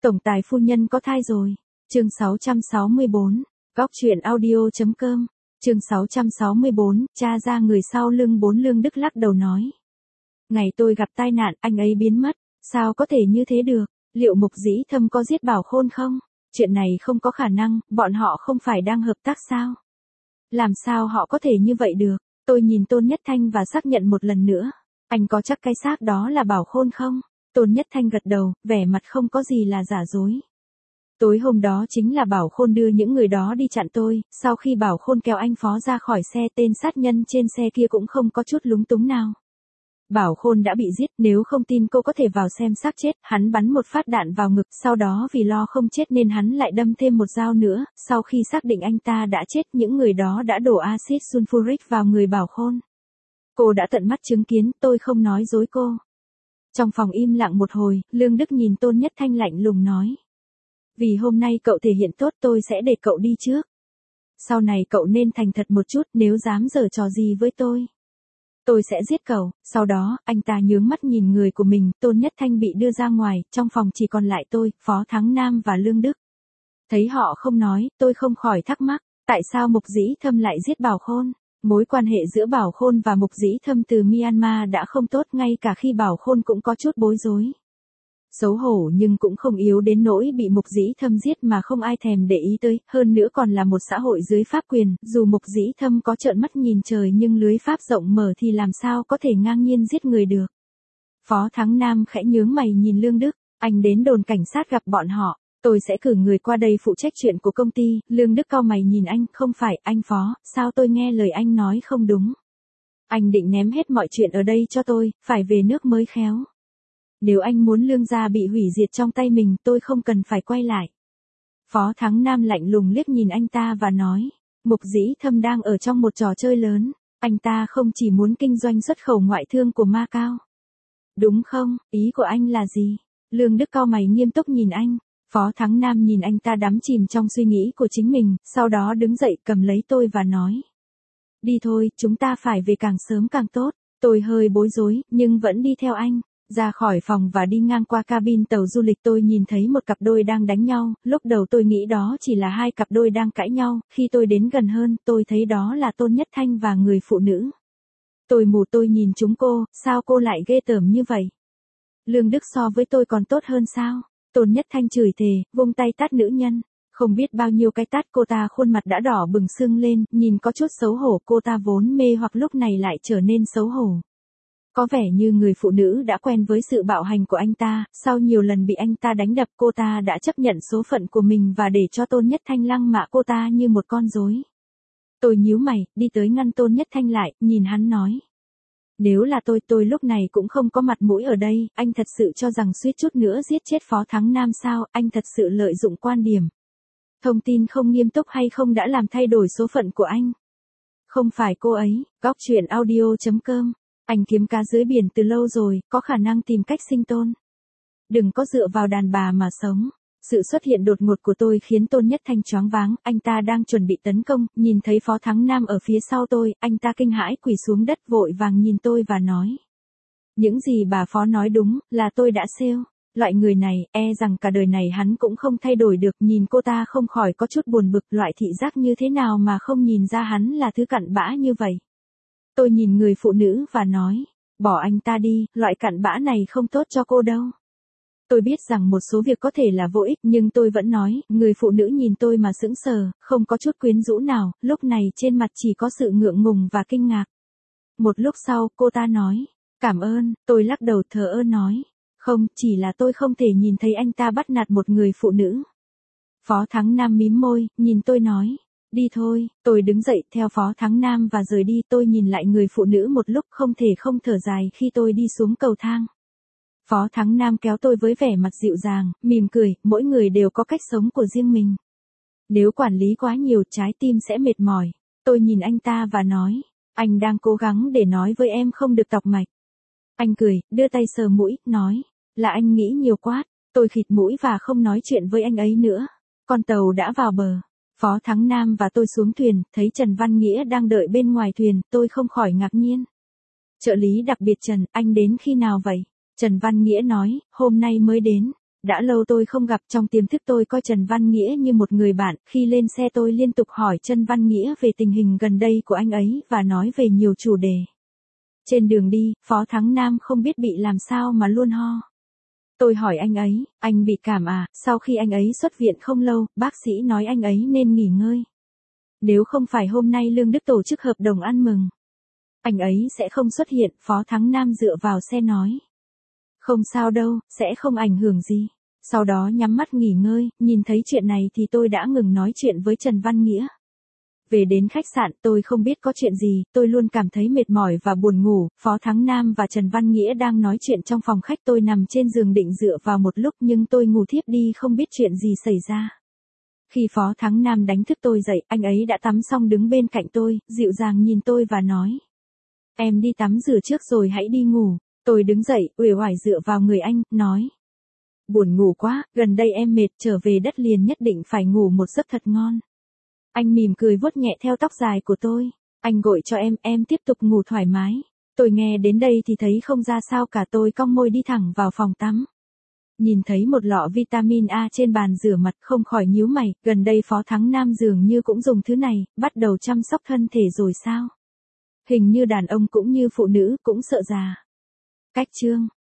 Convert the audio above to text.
Tổng tài phu nhân có thai rồi. Chương 664. Góc truyện audio.com. Chương 664. Cha ra người sau lưng bốn. Lương Đức lắc đầu nói. Ngày tôi gặp tai nạn, anh ấy biến mất. Sao có thể như thế được? Liệu Mục Dĩ Thâm có giết Bảo Khôn không? Chuyện này không có khả năng, bọn họ không phải đang hợp tác sao? Làm sao họ có thể như vậy được? Tôi nhìn Tôn Nhất Thanh và xác nhận một lần nữa. Anh có chắc cái xác đó là Bảo Khôn không? Tôn Nhất Thanh gật đầu, vẻ mặt không có gì là giả dối. Tối hôm đó chính là Bảo Khôn đưa những người đó đi chặn tôi, sau khi Bảo Khôn kéo anh Phó ra khỏi xe, tên sát nhân trên xe kia cũng không có chút lúng túng nào. Bảo Khôn đã bị giết, nếu không tin cô có thể vào xem xác chết, hắn bắn một phát đạn vào ngực, sau đó vì lo không chết nên hắn lại đâm thêm một dao nữa, sau khi xác định anh ta đã chết, những người đó đã đổ axit sulfuric vào người Bảo Khôn. Cô đã tận mắt chứng kiến, tôi không nói dối cô. Trong phòng im lặng một hồi, Lương Đức nhìn Tôn Nhất Thanh lạnh lùng nói. Vì hôm nay cậu thể hiện tốt tôi sẽ để cậu đi trước. Sau này cậu nên thành thật một chút, nếu dám giở trò gì với tôi sẽ giết cậu. Sau đó, anh ta nhướng mắt nhìn người của mình, Tôn Nhất Thanh bị đưa ra ngoài, trong phòng chỉ còn lại tôi, Phó Thắng Nam và Lương Đức. Thấy họ không nói, tôi không khỏi thắc mắc, tại sao Mục Dĩ Thâm lại giết Bảo Khôn? Mối quan hệ giữa Bảo Khôn và Mục Dĩ Thâm từ Myanmar đã không tốt, ngay cả khi Bảo Khôn cũng có chút bối rối. Xấu hổ nhưng cũng không yếu đến nỗi bị Mục Dĩ Thâm giết mà không ai thèm để ý tới, hơn nữa còn là một xã hội dưới pháp quyền, dù Mục Dĩ Thâm có trợn mắt nhìn trời nhưng lưới pháp rộng mở thì làm sao có thể ngang nhiên giết người được. Phó Thắng Nam khẽ nhướng mày nhìn Lương Đức, anh đến đồn cảnh sát gặp bọn họ, tôi sẽ cử người qua đây phụ trách chuyện của công ty. Lương Đức cau mày nhìn anh, không phải, anh Phó, sao tôi nghe lời anh nói không đúng. Anh định ném hết mọi chuyện ở đây cho tôi, phải về nước mới khéo. Nếu anh muốn Lương gia bị hủy diệt trong tay mình, tôi không cần phải quay lại. Phó Thắng Nam lạnh lùng liếc nhìn anh ta và nói, Mục Dĩ Thâm đang ở trong một trò chơi lớn, anh ta không chỉ muốn kinh doanh xuất khẩu ngoại thương của Macau. Đúng không, ý của anh là gì? Lương Đức cau mày nghiêm túc nhìn anh, Phó Thắng Nam nhìn anh ta đắm chìm trong suy nghĩ của chính mình, sau đó đứng dậy cầm lấy tôi và nói. Đi thôi, chúng ta phải về càng sớm càng tốt. Tôi hơi bối rối, nhưng vẫn đi theo anh. Ra khỏi phòng và đi ngang qua cabin tàu du lịch tôi nhìn thấy một cặp đôi đang đánh nhau, lúc đầu tôi nghĩ đó chỉ là hai cặp đôi đang cãi nhau, khi tôi đến gần hơn, tôi thấy đó là Tôn Nhất Thanh và người phụ nữ. Tôi mù, tôi nhìn chúng cô, sao cô lại ghê tởm như vậy? Lương Đức so với tôi còn tốt hơn sao? Tôn Nhất Thanh chửi thề, vung tay tát nữ nhân. Không biết bao nhiêu cái tát, cô ta khuôn mặt đã đỏ bừng sưng lên, nhìn có chút xấu hổ, cô ta vốn mê hoặc lúc này lại trở nên xấu hổ. Có vẻ như người phụ nữ đã quen với sự bạo hành của anh ta, sau nhiều lần bị anh ta đánh đập cô ta đã chấp nhận số phận của mình và để cho Tôn Nhất Thanh lăng mạ cô ta như một con rối. Tôi nhíu mày, đi tới ngăn Tôn Nhất Thanh lại, nhìn hắn nói. Nếu là tôi lúc này cũng không có mặt mũi ở đây, anh thật sự cho rằng suýt chút nữa giết chết Phó Thắng Nam sao, anh thật sự lợi dụng quan điểm. Thông tin không nghiêm túc hay không đã làm thay đổi số phận của anh. Không phải cô ấy, góc truyện audio.com. Anh kiếm cá dưới biển từ lâu rồi, có khả năng tìm cách sinh tồn. Đừng có dựa vào đàn bà mà sống. Sự xuất hiện đột ngột của tôi khiến Tôn Nhất Thanh choáng váng, anh ta đang chuẩn bị tấn công, nhìn thấy Phó Thắng Nam ở phía sau tôi, anh ta kinh hãi quỳ xuống đất vội vàng nhìn tôi và nói. Những gì bà Phó nói đúng, là tôi đã sale. Loại người này, rằng cả đời này hắn cũng không thay đổi được, nhìn cô ta không khỏi có chút buồn bực, loại thị giác như thế nào mà không nhìn ra hắn là thứ cặn bã như vậy. Tôi nhìn người phụ nữ và nói, bỏ anh ta đi, loại cặn bã này không tốt cho cô đâu. Tôi biết rằng một số việc có thể là vô ích nhưng tôi vẫn nói, người phụ nữ nhìn tôi mà sững sờ, không có chút quyến rũ nào, lúc này trên mặt chỉ có sự ngượng ngùng và kinh ngạc. Một lúc sau, cô ta nói, cảm ơn, tôi lắc đầu thờ ơ nói, không, chỉ là tôi không thể nhìn thấy anh ta bắt nạt một người phụ nữ. Phó Thắng Nam mím môi, nhìn tôi nói. Đi thôi, tôi đứng dậy theo Phó Thắng Nam và rời đi, tôi nhìn lại người phụ nữ một lúc không thể không thở dài khi tôi đi xuống cầu thang. Phó Thắng Nam kéo tôi với vẻ mặt dịu dàng, mỉm cười, mỗi người đều có cách sống của riêng mình. Nếu quản lý quá nhiều trái tim sẽ mệt mỏi. Tôi nhìn anh ta và nói, anh đang cố gắng để nói với em không được tọc mạch. Anh cười, đưa tay sờ mũi, nói, là anh nghĩ nhiều quá. Tôi khịt mũi và không nói chuyện với anh ấy nữa. Con tàu đã vào bờ. Phó Thắng Nam và tôi xuống thuyền, thấy Trần Văn Nghĩa đang đợi bên ngoài thuyền, tôi không khỏi ngạc nhiên. Trợ lý đặc biệt Trần, anh đến khi nào vậy? Trần Văn Nghĩa nói, hôm nay mới đến. Đã lâu tôi không gặp, trong tiềm thức tôi coi Trần Văn Nghĩa như một người bạn, khi lên xe tôi liên tục hỏi Trần Văn Nghĩa về tình hình gần đây của anh ấy và nói về nhiều chủ đề. Trên đường đi, Phó Thắng Nam không biết bị làm sao mà luôn ho. Tôi hỏi anh ấy, anh bị cảm à? Sau khi anh ấy xuất viện không lâu, bác sĩ nói anh ấy nên nghỉ ngơi. Nếu không phải hôm nay Lương Đức tổ chức hợp đồng ăn mừng, anh ấy sẽ không xuất hiện. Phó Thắng Nam dựa vào xe nói. Không sao đâu, sẽ không ảnh hưởng gì. Sau đó nhắm mắt nghỉ ngơi, nhìn thấy chuyện này thì tôi đã ngừng nói chuyện với Trần Văn Nghĩa. Về đến khách sạn tôi không biết có chuyện gì, tôi luôn cảm thấy mệt mỏi và buồn ngủ. Phó Thắng Nam và Trần Văn Nghĩa đang nói chuyện trong phòng khách, tôi nằm trên giường định dựa vào một lúc nhưng tôi ngủ thiếp đi không biết chuyện gì xảy ra. Khi Phó Thắng Nam đánh thức tôi dậy, anh ấy đã tắm xong đứng bên cạnh tôi, dịu dàng nhìn tôi và nói. Em đi tắm rửa trước rồi hãy đi ngủ. Tôi đứng dậy, uể oải dựa vào người anh, nói. Buồn ngủ quá, gần đây em mệt, trở về đất liền nhất định phải ngủ một giấc thật ngon. Anh mỉm cười vuốt nhẹ theo tóc dài của tôi. Anh gội cho em tiếp tục ngủ thoải mái. Tôi nghe đến đây thì thấy không ra sao cả, tôi cong môi đi thẳng vào phòng tắm. Nhìn thấy một lọ vitamin A trên bàn rửa mặt không khỏi nhíu mày, gần đây Phó Thắng Nam dường như cũng dùng thứ này, bắt đầu chăm sóc thân thể rồi sao? Hình như đàn ông cũng như phụ nữ cũng sợ già. Cách chương